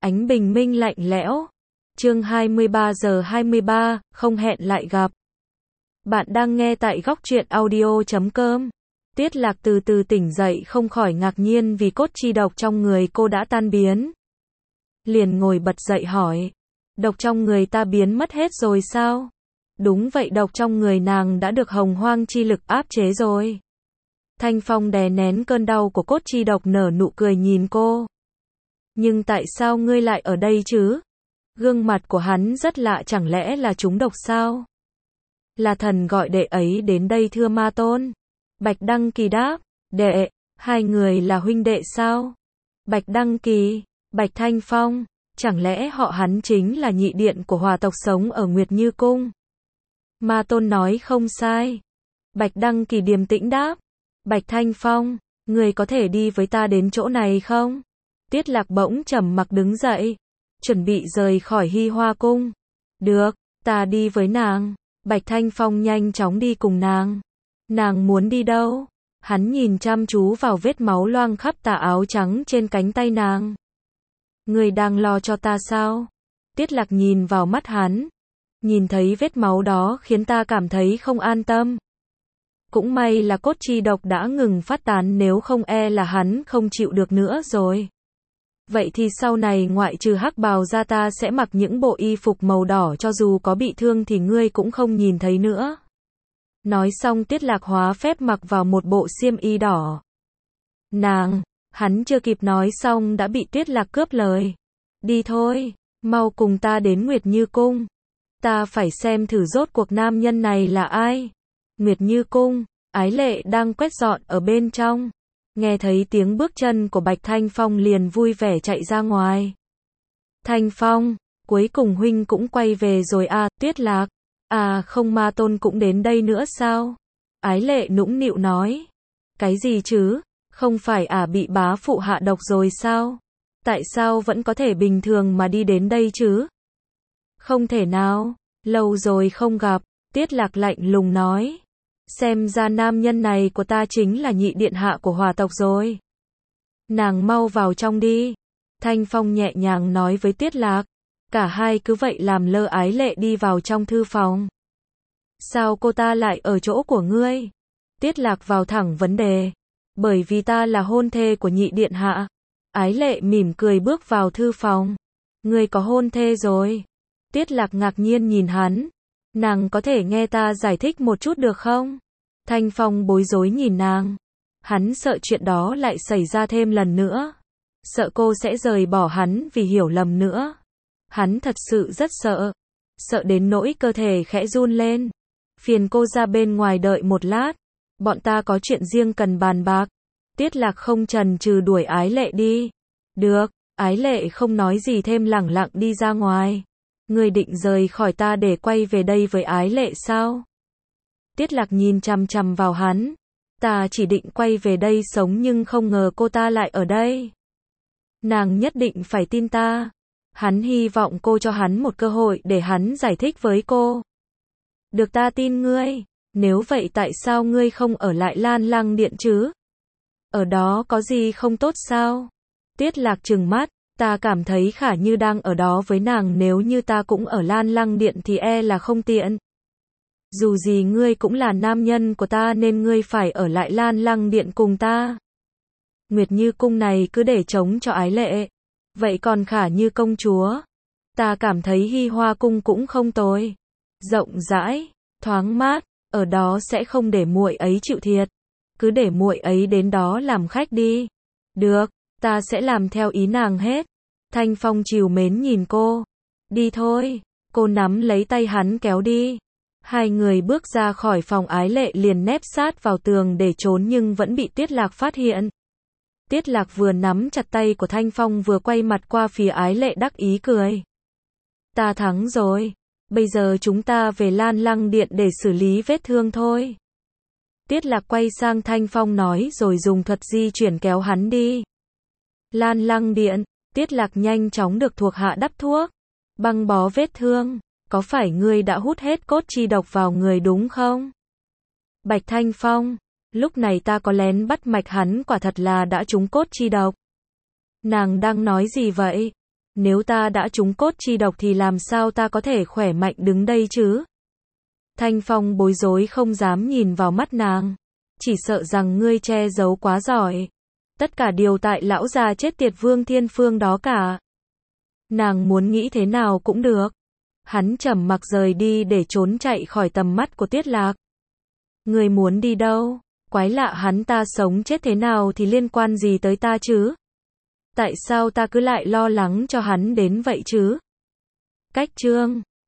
Ánh bình minh lạnh lẽo. Chương 23 giờ 23, không hẹn lại gặp. Bạn đang nghe tại góc truyện audio.com. Tiết Lạc từ từ tỉnh dậy không khỏi ngạc nhiên vì cốt chi độc trong người cô đã tan biến. Liền ngồi bật dậy hỏi. Độc trong người ta biến mất hết rồi sao? Đúng vậy, độc trong người nàng đã được hồng hoang chi lực áp chế rồi. Thanh Phong đè nén cơn đau của cốt chi độc nở nụ cười nhìn cô. Nhưng tại sao ngươi lại ở đây chứ? Gương mặt của hắn rất lạ, chẳng lẽ là trúng độc sao? Là thần gọi đệ ấy đến đây thưa Ma Tôn. Bạch Đăng Kỳ đáp, đệ, hai người là huynh đệ sao? Bạch Đăng Kỳ, Bạch Thanh Phong, chẳng lẽ họ hắn chính là nhị điện của Hòa tộc sống ở Nguyệt Như Cung? Ma Tôn nói không sai. Bạch Đăng Kỳ điềm tĩnh đáp, Bạch Thanh Phong, người có thể đi với ta đến chỗ này không? Tiết Lạc bỗng trầm mặc đứng dậy, chuẩn bị rời khỏi Hi Hoa Cung. Được, ta đi với nàng. Bạch Thanh Phong nhanh chóng đi cùng nàng. Nàng muốn đi đâu? Hắn nhìn chăm chú vào vết máu loang khắp tà áo trắng trên cánh tay nàng. Người đang lo cho ta sao? Tiết Lạc nhìn vào mắt hắn. Nhìn thấy vết máu đó khiến ta cảm thấy không an tâm. Cũng may là cốt chi độc đã ngừng phát tán, nếu không e là hắn không chịu được nữa rồi. Vậy thì sau này ngoại trừ hắc bào ra ta sẽ mặc những bộ y phục màu đỏ, cho dù có bị thương thì ngươi cũng không nhìn thấy nữa. Nói xong Tiết Lạc hóa phép mặc vào một bộ xiêm y đỏ. Nàng, hắn chưa kịp nói xong đã bị Tiết Lạc cướp lời. Đi thôi, mau cùng ta đến Nguyệt Như Cung. Ta phải xem thử rốt cuộc nam nhân này là ai. Nguyệt Như Cung, Ái Lệ đang quét dọn ở bên trong. Nghe thấy tiếng bước chân của Bạch Thanh Phong liền vui vẻ chạy ra ngoài. Thanh Phong, cuối cùng huynh cũng quay về rồi à? Tiết Lạc, à không, Ma Tôn cũng đến đây nữa sao? Ái Lệ nũng nịu nói. Cái gì chứ? Không phải bị bá phụ hạ độc rồi sao? Tại sao vẫn có thể bình thường mà đi đến đây chứ? Không thể nào, lâu rồi không gặp. Tiết Lạc lạnh lùng nói. Xem ra nam nhân này của ta chính là nhị điện hạ của Hòa tộc rồi. Nàng mau vào trong đi. Thanh Phong nhẹ nhàng nói với Tiết Lạc. Cả hai cứ vậy làm lơ Ái Lệ đi vào trong thư phòng. Sao cô ta lại ở chỗ của ngươi? Tiết Lạc vào thẳng vấn đề. Bởi vì ta là hôn thê của nhị điện hạ. Ái Lệ mỉm cười bước vào thư phòng. Ngươi có hôn thê rồi? Tiết Lạc ngạc nhiên nhìn hắn. Nàng có thể nghe ta giải thích một chút được không? Thanh Phong bối rối nhìn nàng. Hắn sợ chuyện đó lại xảy ra thêm lần nữa. Sợ cô sẽ rời bỏ hắn vì hiểu lầm nữa. Hắn thật sự rất sợ. Sợ đến nỗi cơ thể khẽ run lên. Phiền cô ra bên ngoài đợi một lát. Bọn ta có chuyện riêng cần bàn bạc. Tiết Lạc không chần chừ đuổi Ái Lệ đi. Được, Ái Lệ không nói gì thêm lẳng lặng đi ra ngoài. Ngươi định rời khỏi ta để quay về đây với Ái Lệ sao? Tiết Lạc nhìn chằm chằm vào hắn. Ta chỉ định quay về đây sống nhưng không ngờ cô ta lại ở đây. Nàng nhất định phải tin ta. Hắn hy vọng cô cho hắn một cơ hội để hắn giải thích với cô. Được, ta tin ngươi. Nếu vậy tại sao ngươi không ở lại Lan Lăng Điện chứ? Ở đó có gì không tốt sao? Tiết Lạc trừng mắt. Ta cảm thấy Khả Như đang ở đó với nàng, nếu như ta cũng ở Lan Lăng Điện thì e là không tiện. Dù gì ngươi cũng là nam nhân của ta nên ngươi phải ở lại Lan Lăng Điện cùng ta. Nguyệt Như Cung này cứ để trống cho Ái Lệ. Vậy còn Khả Như công chúa? Ta cảm thấy Hi Hoa Cung cũng không tồi. Rộng rãi, thoáng mát, ở đó sẽ không để muội ấy chịu thiệt. Cứ để muội ấy đến đó làm khách đi. Được, ta sẽ làm theo ý nàng hết. Thanh Phong trìu mến nhìn cô. Đi thôi. Cô nắm lấy tay hắn kéo đi. Hai người bước ra khỏi phòng. Ái Lệ liền nép sát vào tường để trốn nhưng vẫn bị Tiết Lạc phát hiện. Tiết Lạc vừa nắm chặt tay của Thanh Phong vừa quay mặt qua phía Ái Lệ đắc ý cười. Ta thắng rồi. Bây giờ chúng ta về Lan Lăng Điện để xử lý vết thương thôi. Tiết Lạc quay sang Thanh Phong nói rồi dùng thuật di chuyển kéo hắn đi. Lan Lăng Điện. Tiết Lạc nhanh chóng được thuộc hạ đắp thuốc, băng bó vết thương. Có phải ngươi đã hút hết cốt chi độc vào người đúng không? Bạch Thanh Phong, lúc này ta có lén bắt mạch hắn quả thật là đã trúng cốt chi độc. Nàng đang nói gì vậy? Nếu ta đã trúng cốt chi độc thì làm sao ta có thể khỏe mạnh đứng đây chứ? Thanh Phong bối rối không dám nhìn vào mắt nàng. Chỉ sợ rằng ngươi che giấu quá giỏi. Tất cả đều tại lão già chết tiệt Vương Thiên Phương đó cả. Nàng muốn nghĩ thế nào cũng được. Hắn trầm mặc rời đi để trốn chạy khỏi tầm mắt của Tiết Lạc. Ngươi muốn đi đâu? Quái lạ, hắn ta sống chết thế nào thì liên quan gì tới ta chứ? Tại sao ta cứ lại lo lắng cho hắn đến vậy chứ? Cách chương